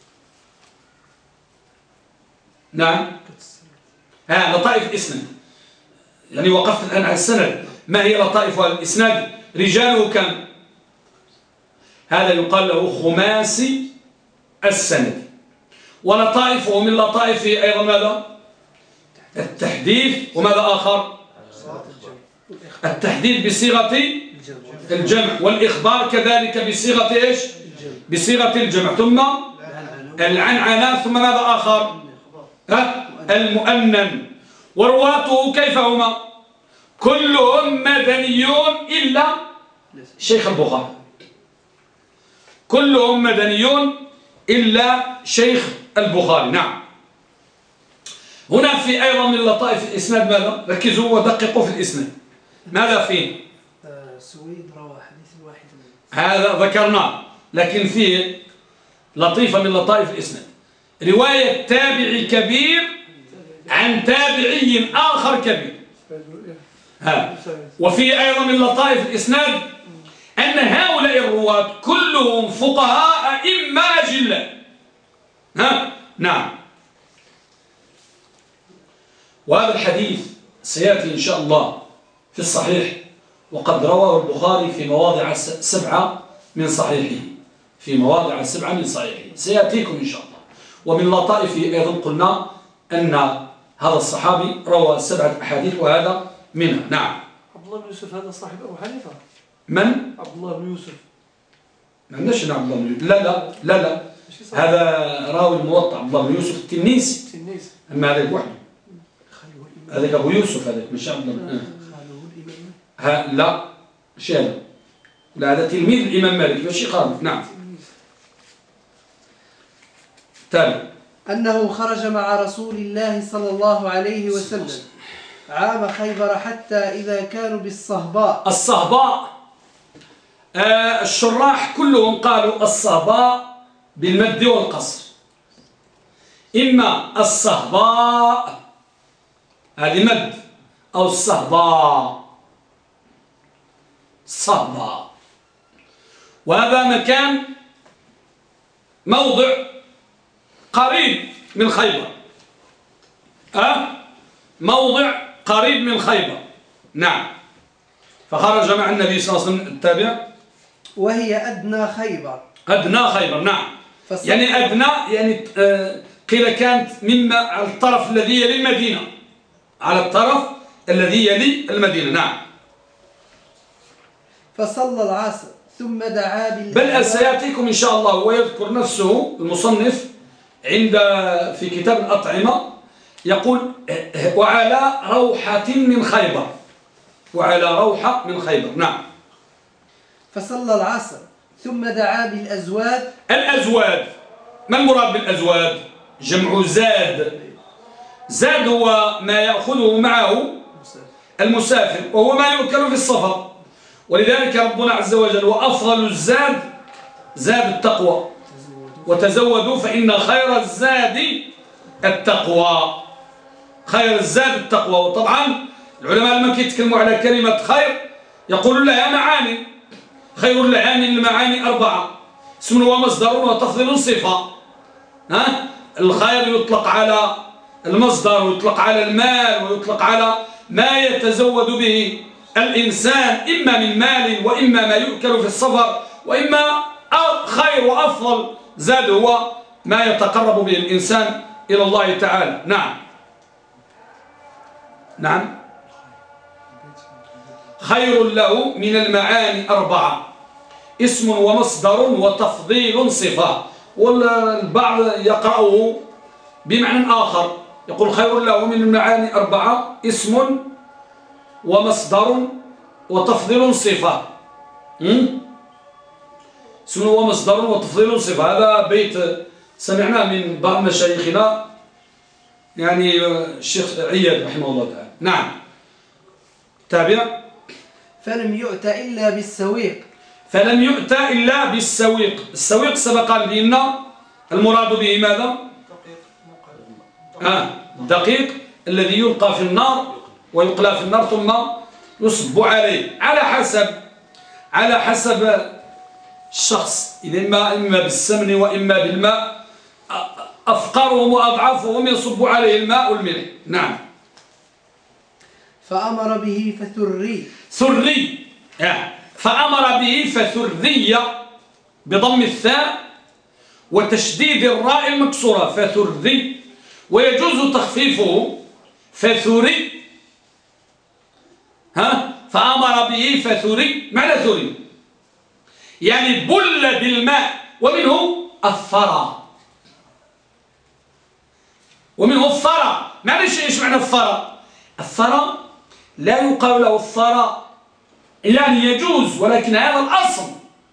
نعم. لطائف الإسناد، يعني وقفت الآن على السند. ما هي لطائف الإسناد؟ رجاله كم؟ هذا يقال له خماسي السند. ولطائفه من لطائفه أيضا ماذا؟ التحديث، وماذا آخر؟ التحديث بصيغة الجمع، والإخبار كذلك بصيغة إيش؟ بصيغة الجمع، ثم العنعنة، ثم ماذا آخر؟ المؤنن. ورواته كيف هما؟ كلهم مدنيون إلا شيخ البخاري، كلهم مدنيون إلا شيخ البخاري. نعم. هنا في أيضا من لطائف الإسناد ماذا؟ ركزوا ودققوا في الإسناد. ماذا فيه؟ سويد روى حديث واحد، هذا ذكرناه، لكن فيه لطيفة من لطائف الإسناد، رواية تابعي كبير عن تابعي آخر كبير. وفي أيضا من لطائف الإسناد أن هؤلاء الرواة كلهم فقهاء أئمة أجلاء. نعم. وهذا الحديث سيأتي إن شاء الله في الصحيح، وقد رواه البخاري في مواضع 7 من صحيحه، في مواضع 7 من صحيحه، سيأتيكم إن شاء الله. ومن لطائفه أيضا قلنا أن هذا الصحابي روى 7 أحاديث، وهذا منها. نعم. عبد الله بن يوسف هذا صاحب أبو حنيفة. من؟ عبد الله بن يوسف. ما عندناش عبد الله بن يوسف. لا هذا راوي الموطأ، عبد الله بن يوسف التنيسي. أما هذاك وحده، هذاك أبو يوسف، هذاك مش عبد الله. لا مش هذا، لا هذا تلميذ الإمام مالك ماشي خالف. نعم. تالي أنه خرج مع رسول الله صلى الله عليه وسلم عام خيبر حتى إذا كانوا بالصهباء. الصهباء الشراح كلهم قالوا الصهباء بالمد والقصر، إما الصهباء هذه مد، أو الصهباء صهباء. وهذا مكان موضع قريب من خيبر، موضع قريب من خيبر. نعم. فخرج مع النبي صلى الله عليه وسلم. التابع. وهي أدنى خيبر. أدنى خيبر. نعم. يعني أدنى، يعني قيل كانت مما على الطرف الذي يلي المدينة، على الطرف الذي يلي المدينة. نعم. فصلى العصر ثم دعا بل سيأتيكم إن شاء الله، ويذكر نفسه المصنف في كتاب الأطعمة، يقول وعلى روحة من خيبر، وعلى روحة من خيبر. نعم. فصلى العصر ثم دعا بالأزواد. الأزواد، ما المراد بالأزواد؟ جمع زاد. زاد هو ما يأخذه معه المسافر، وهو ما يؤكل في السفر. ولذلك ربنا عز وجل وأفضل الزاد زاد التقوى، وتزودوا فإن خير الزاد التقوى. خير الزاد التقوى. وطبعا العلماء لما كيتكلموا على كلمة خير يقولون لها معاني. خير المعاني 4: اسم ومصدر وتفضيل صفة. الخير يطلق على المصدر ويطلق على المال ويطلق على ما يتزود به الإنسان إما من مال وإما ما يؤكل في السفر، وإما خير وأفضل زاد هو ما يتقرب به الإنسان إلى الله تعالى. نعم خير له من المعاني 4: اسم ومصدر وتفضيل صفة. والبعض يقرأه بمعنى آخر، يقول خير له من المعاني 4: اسم ومصدر وتفضيل صفة. اسم ومصدر وتفضيل صفة، هذا بيت سمعناه من بعض مشايخنا، يعني الشيخ عياد رحمه الله تعالى. نعم تابع. فلم يؤت إلا بالسويق. فلم يؤت إلا بالسويق. السويق سبق بأن المراد به ماذا؟ الدقيق الذي يلقى في النار ويقلى في النار ثم يصب عليه على حسب الشخص، إما بالسمن وإما بالماء. أفقرهم وأضعفهم يصب عليه الماء والملح. نعم. فأمر به فثري. فأمر به فثري بضم الثاء وتشديد الراء المكسورة، فثري. ويجوز تخفيفه فثري. فأمر به فثري، معنى ثري يعني بل بالماء، ومنه الثرى. معلش ايش معنى الثرى؟ الثرى لا يقال له الثرى، يعني يجوز، ولكن هذا الأصل.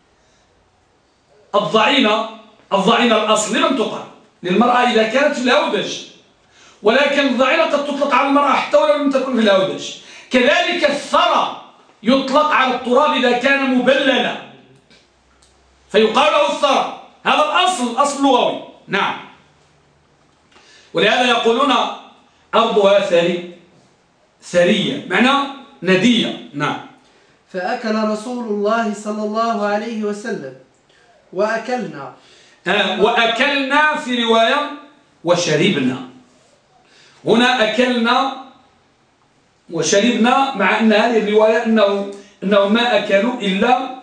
الضعينة الأصل لمن تقال؟ للمرأة إذا كانت في الهودج، ولكن الضعينة قد تطلق على المرأة حتى ولو لم تكن في الهودج. كذلك الثرى يطلق على التراب إذا كان مبللا، فيقال له الثرى. هذا الأصل لغوي. نعم. ولهذا يقولون أرضها ثرية، معنى ندية. نعم. فأكل رسول الله صلى الله عليه وسلم وأكلنا. وأكلنا في رواية وشربنا. هنا أكلنا وشربنا، مع أن هذه الرواية أنه ما أكلوا إلا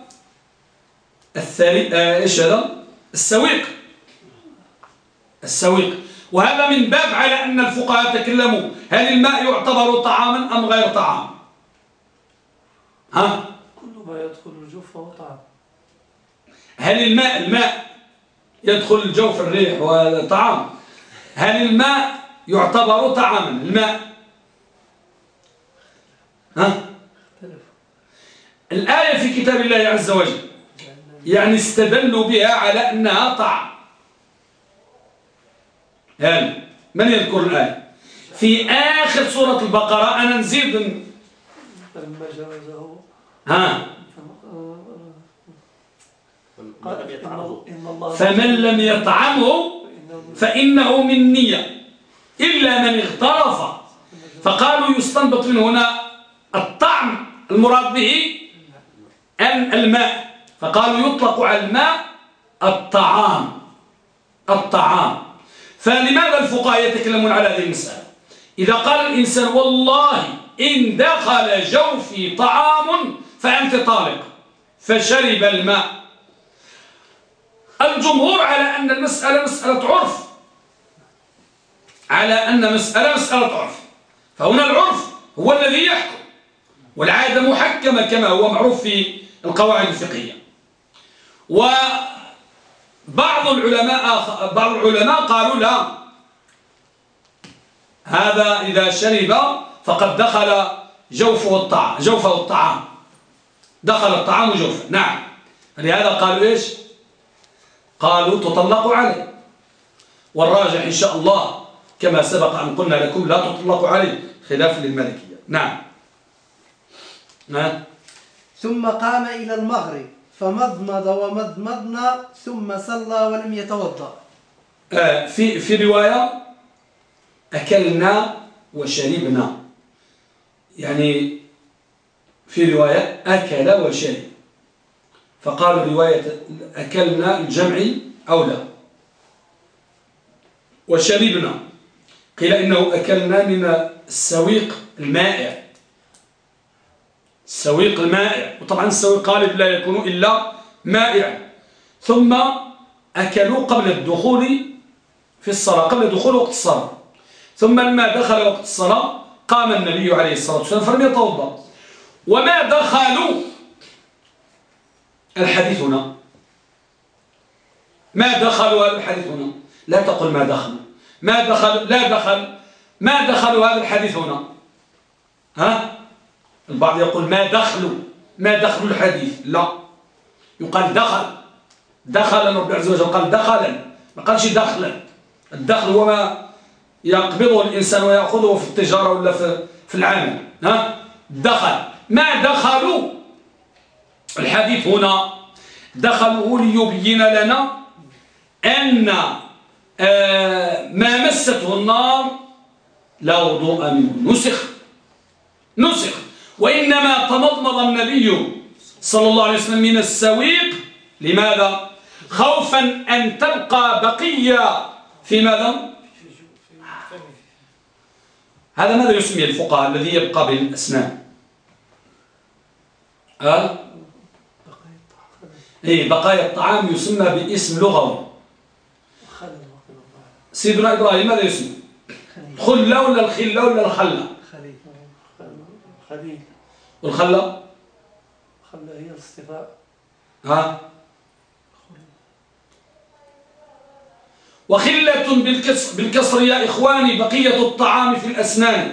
إيش هذا؟ السويق. وهذا من باب على أن الفقهاء تكلموا هل الماء يعتبر طعاما أم غير طعام؟ كل ما يدخل الجوف فهو طعام. هل الماء يدخل الجوف، الريح وطعام؟ هل الماء يعتبر طعاما؟ الماء الآية في كتاب الله عز وجل يعني استدلوا بها على أنها طعام. هل من يذكر الآية في آخر سورة البقرة؟ أنا نزيد فلما جاوزه فمن لم يطعمه فإنه مني إلا من اغترف. فقالوا يستنبط من هنا الطعم المراد به أن الماء، فقالوا يطلق على الماء الطعام. فلماذا الفقهاء يتكلمون على هذه المسألة؟ إذا قال الإنسان والله إن دخل جوفي طعام فأنت طالق، فشرب الماء، الجمهور على أن المسألة مسألة عرف، مسألة عرف. فهنا العرف هو الذي يحكم، والعادة محكمة كما هو معروف في القواعد الفقهية. وبعض العلماء قالوا لا، هذا إذا شرب فقد دخل جوفه الطعام، دخل الطعام جوفه. نعم. لهذا قالوا إيش؟ قالوا تطلق عليه. والراجح إن شاء الله كما سبق أن قلنا لكم لا تطلق عليه، خلاف للمالكية. نعم. ثم قام إلى المغرب فمضمض ومضمضنا ثم صلى ولم يتوضأ. في رواية أكلنا وشربنا، يعني في رواية أكل وشرب، فقال رواية أكلنا الجمع أولى. وشربنا قيل إنه أكلنا من السويق المائع، السويق المائع، وطبعا السويق غالب لا يكون إلا مائع. ثم أكلوا قبل الدخول في الصلاة، قبل دخول وقت الصلاة. ثم لما دخل وقت الصلاة قام النبي عليه الصلاة والسلام فلم يتوضأ. وما دخلوا الحديث هنا، ما دخلوا هذا الحديث هنا، لا تقل ما دخلوا، ما دخل، لا دخل، ما دخلوا هذا الحديث هنا. ها؟ البعض يقول ما دخلوا، ما دخلوا الحديث، لا، يقال دخل، دخل رب عز وجل قال دخلا، ما قالش دخلا. الدخل هو ما يقبضه الإنسان ويأخذه في التجارة ولا في العمل. ها؟ دخل، ما دخلوا الحديث هنا، دخلوا ليبين لنا أن ما مسته النار لا وضوء منه، نسخ، وإنما تمضمض النبي صلى الله عليه وسلم من السويق. لماذا؟ خوفا أن تبقى بقية في ماذا؟ هذا ماذا يسمي الفقهاء الذي يبقى بالأسنان؟ بقايا الطعام يسمى باسم لغوي. سيدنا إبراهيم ماذا يسمى؟ خلة ولا الخلة ولا الخلة؟ خليل. والخلة؟ الخلة هي الاصطفاء. وخلة بالكسر يا إخواني بقية الطعام في الأسنان.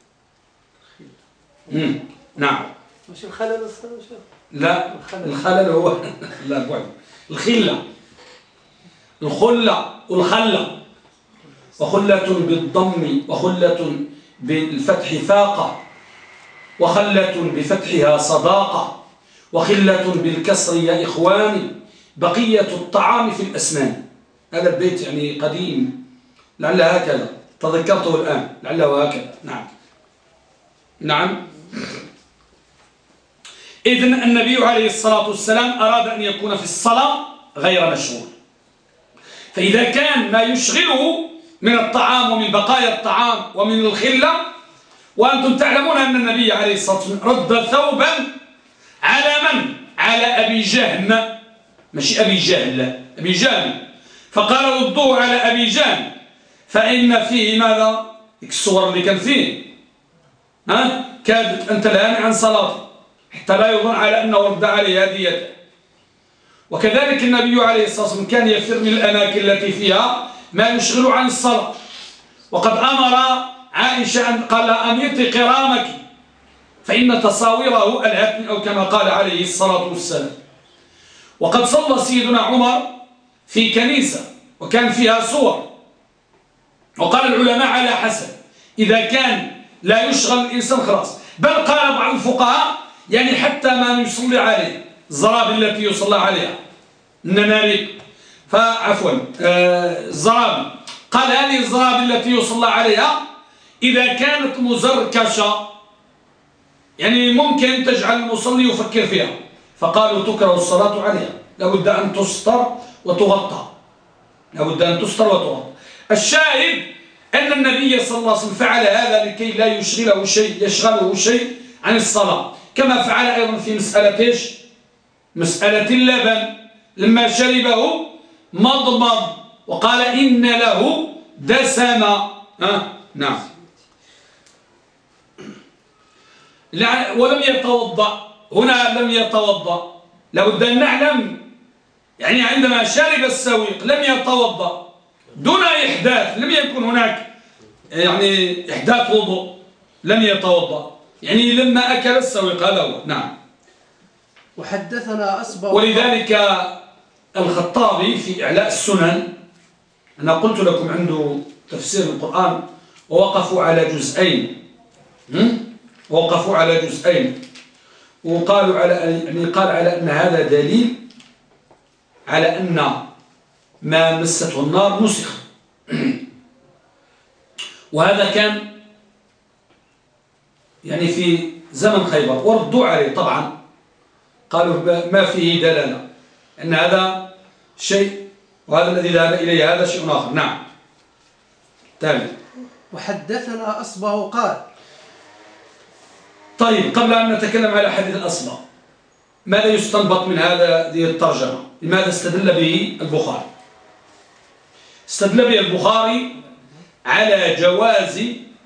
نعم. مش الخلل لا، الخلل هو لا بعد الخلة، الخلة والخلة. وخلة بالضم، وخلة بالفتح فاقة، وخلة بفتحها صداقة، وخلة بالكسر يا إخواني بقية الطعام في الأسنان. هذا البيت يعني قديم، لعل هكذا تذكرته الآن، لعله هكذا. نعم. إذن النبي عليه الصلاة والسلام أراد أن يكون في الصلاة غير مشغول، فإذا كان ما يشغله من الطعام ومن بقايا الطعام ومن الخلة، وأنتم تعلمون أن النبي عليه الصلاة والسلام رد ثوبا على من؟ على أبي جهم، ماشي أبي جهل، أبي جهم، فقال ردوه على أبي جهم فإن فيه ماذا؟ الصور اللي كان فيه، كاد أنت لهاني عن صلاته، حتى لا يظن على أنه رد عليه هديته. وكذلك النبي عليه الصلاة والسلام كان يفر من الأماكن التي فيها ما يشغل عن الصلاة، وقد أمر عائشة أن قال أميطي قرامك فإن تصاويره ألهتني، أو كما قال عليه الصلاة والسلام. وقد صلى سيدنا عمر في كنيسة وكان فيها صور، وقال العلماء على حسب، إذا كان لا يشغل الإنسان خلاص، بل قال بعض الفقهاء يعني حتى ما يصلي عليه، الزراب التي يصلى عليها، النمارق، فعفوا الزراب، قال هذه الزراب التي يصلى عليها إذا كانت مزركشة يعني ممكن تجعل المصلي يفكر فيها، فقالوا تكره الصلاة عليها، لابد أن تستر وتغطى، لابد أن تستر وتغطى. الشاهد أن النبي صلى الله عليه وسلم فعل هذا لكي لا يشغله شيء عن الصلاة، كما فعل أيضا في مسألة إيش؟ مسألة اللبن، لما شربه مضمض وقال إن له دسما. نعم. ولم يتوضأ، هنا لم يتوضأ، لابد أن نعلم يعني عندما شرب السويق لم يتوضأ دون إحداث، لم يكن هناك يعني إحداث وضوء، لم يتوضأ يعني لما أكل السويق، هذا هو. نعم. وحدثنا أصبغ، ولذلك الخطابي في إعلاء السنن، أنا قلت لكم عنده تفسير القرآن ووقفوا على جزئين، وقفوا على جزئين، وقالوا على يعني قال على أن هذا دليل على أن ما مسته النار نسخ، وهذا كان يعني في زمن خيبر، وردوا عليه طبعا، قالوا ما فيه دلالة أن هذا شيء وهذا الذي ذهب إليه هذا شيء آخر. نعم. تابع. وحدثنا أصبغ قال. طيب، قبل أن نتكلم على حديث الأصبغ، ماذا يستنبط من هذه الترجمة؟ لماذا استدل به البخاري؟ استدل به البخاري على جواز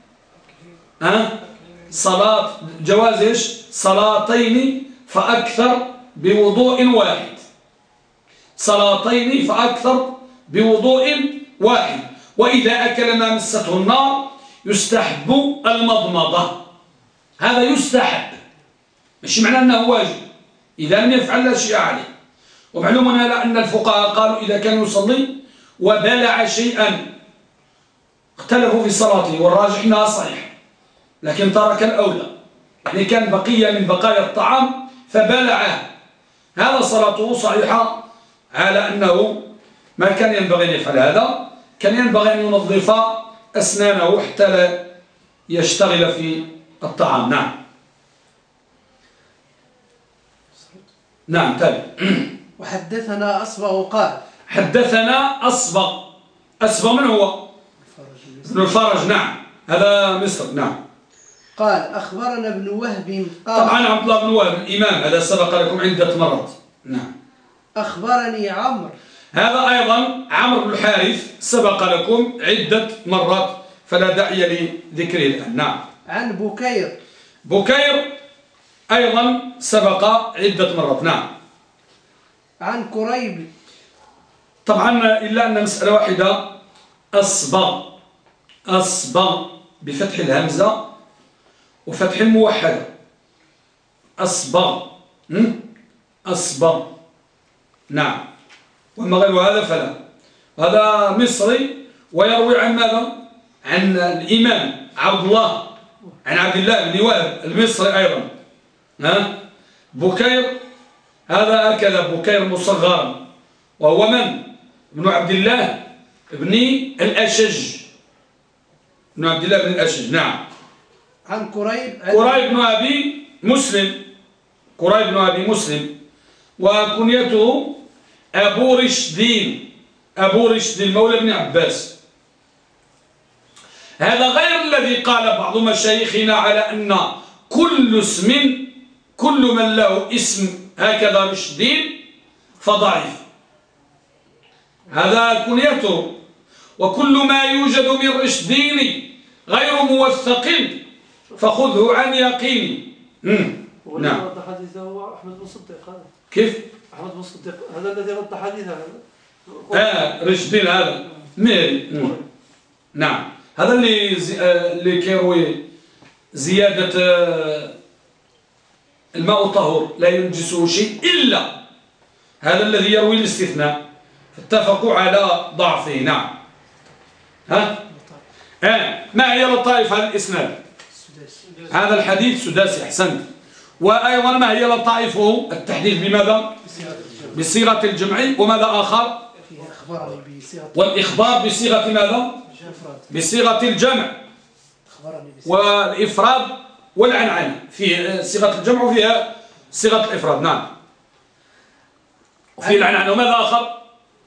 صلاتين فأكثر بوضوء واحد. صلاتين فأكثر بوضوء واحد. وإذا أكل ما مسته النار يستحب المضمضة. هذا يستحب، مش معنى أنه واجب. إذا لم يفعل لا شيء عليه. ومعلوم أن الفقهاء قالوا إذا كان يصلي وبلع شيئا اختلفوا في صلاته، والراجح أنها صحيح، لكن ترك الأولى، يعني كان بقية من بقايا الطعام فبلعه، هذا صلاته صحيحة، على أنه ما كان ينبغي أن يفعل هذا، كان ينبغي أن ينظف أسنانه حتى لا يشتغل في الطعام. نعم. نعم. تابع. وحدثنا أصبغ قال. حدثنا أصبغ. أصبغ من هو؟ ابن الفرج. نعم، هذا مصر. نعم. قال أخبرنا ابن وهب قال. طبعا عبد الله بن وهب الإمام، هذا سبق لكم عدة مرات. نعم. أخبرني عمرو. هذا أيضا عمرو بن الحارث سبق لكم عدة مرات، فلا داعي لذكره الآن. نعم. عن بكير. بكير أيضا سبق عدة مرات. نعم. عن كريب. طبعا إلا أن مسألة واحدة، أصبغ بفتح الهمزة وفتح الموحدة. أصبغ. نعم. وأما غير هذا فلا. هذا مصري ويروي عن ماذا؟ عن الإمام عبد الله، عن عبد الله بن وهب المصري أيضا. بكير هذا هكذا، بكير مصغرا، وهو من؟ ابن عبد الله بن الأشج. ابن عبد الله بن الأشج. نعم. عن كريب بن أبي مسلم. كريب بن أبي مسلم، وكنيته أبو رشدين. أبو رشدين مولى ابن عباس. هذا غير الذي قال بعض مشايخنا على أن كل من له اسم هكذا رشدين فضعيف. هذا كنيته. وكل ما يوجد من رشدين غير موثق فخذه عن يقين. نعم. رد حديثه هو أحمد بن صديق. هذا كيف؟ أحمد بن صديق هذا الذي رد حديثه. رشدين هذا ميري. نعم. هذا اللي كيروي زيادة الماء طهور لا ينجسه شيء إلا، هذا الذي يروي الاستثناء، فاتفقوا على ضعفه. نعم. ما هي لطائف هذا الإسناد؟ هذا الحديث سداسي. أحسنت. وأيضا ما هي لطائفه؟ التحديث بماذا؟ بصيغة الجمع. وماذا آخر؟ والإخبار بصيغة ماذا؟ بصيغة الجمع والإفراد والعنعنة. في صيغة الجمع وفيها صيغة الإفراد. نعم. وفي العنعنة. وماذا آخر؟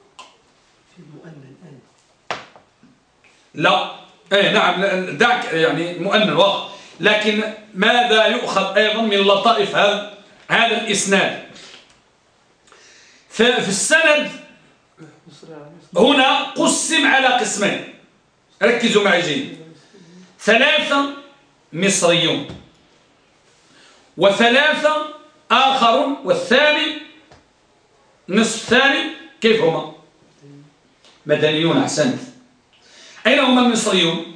لا. نعم، دعك يعني مؤنن واخر. لكن ماذا يؤخذ أيضا من لطائف هذا الإسناد؟ في السند هنا قسم على قسمين، ركزوا معي جيد. 3 مصريون و3 آخرون، والثاني نصف الثاني كيف هما؟ مدنيون. أحسنت. أين هم المصريون؟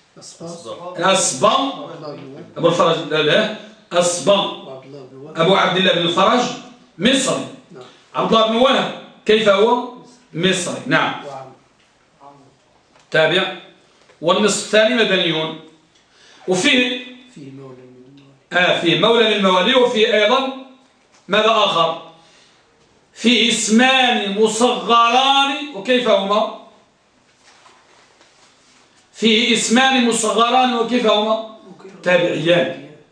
أصبغ أبو الفرج. لا، أصبغ أبو عبد الله بن الفرج مصري. عبد الله بن وهب كيف هو؟ مصري. نعم. تابع. والنصف الثاني مدنيون. وفيه فيه مولى من الموالي. وفيه أيضا ماذا آخر؟ فيه اسمان مصغران. وكيف هما؟ فيه اسمان مصغران. وكيف هما؟ تابعيان.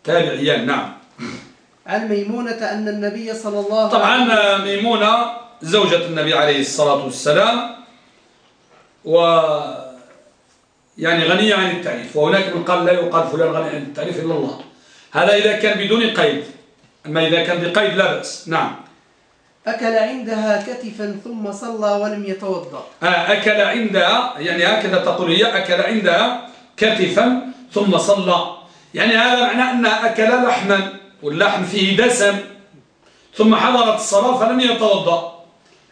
تابعيان. نعم. عن ميمونة أن النبي صلى الله طبعا عليه وسلم ميمونة زوجة النبي عليه الصلاة والسلام، يعني غنية عن التعريف، وهناك من قال لا يقال فلان غني عن التعريف إلا الله، هذا إذا كان بدون قيد، أما إذا كان بقيد لا بأس. نعم. أكل عندها كتفا ثم صلى ولم يتوضأ. أكل عندها يعني هكذا تقول هي، أكل عندها كتفا ثم صلى، يعني هذا معنى أنها أكل لحما واللحم فيه دسم ثم حضرت الصلاة فلم يتوضأ،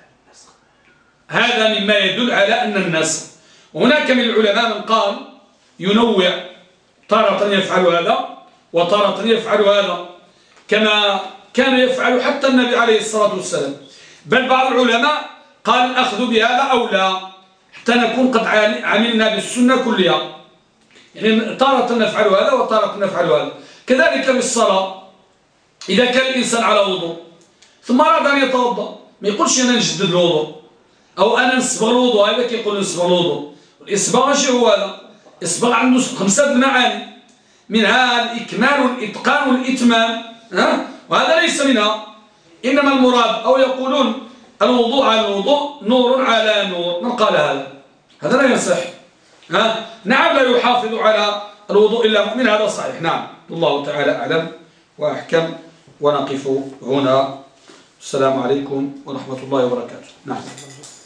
هذا مما يدل على أن النسخ. وهناك من العلماء من قال ينوع، تارة يفعل هذا وتارة يفعل هذا، كما كان يفعل حتى النبي عليه الصلاة والسلام، بل بعض العلماء قال الأخذ بهذا أولى حتى نكون قد عملنا بالسنة كلها، يعني تارة نفعل هذا وتارة نفعل هذا. كذلك بالصلاة، إذا كان الإنسان على وضوء ثم أراد أن يتوضأ ما يقولش أنا نجدد الوضوء أو أنا نصبغ الوضوء، هذا كيقول نصبغ الوضوء. الإصباغ اش هو هذا؟ الإصباغ عنده 5 معاني، منها الإكمال والإتقان والإتمام، وهذا ليس منها، إنما المراد أو يقولون الوضوء على الوضوء نور على نور، من قال هذا لا يصح. نعم لا يحافظ على الوضوء إلا مؤمن، هذا صحيح. نعم. الله تعالى أعلم وأحكم، ونقف هنا. السلام عليكم ورحمة الله وبركاته. نعم.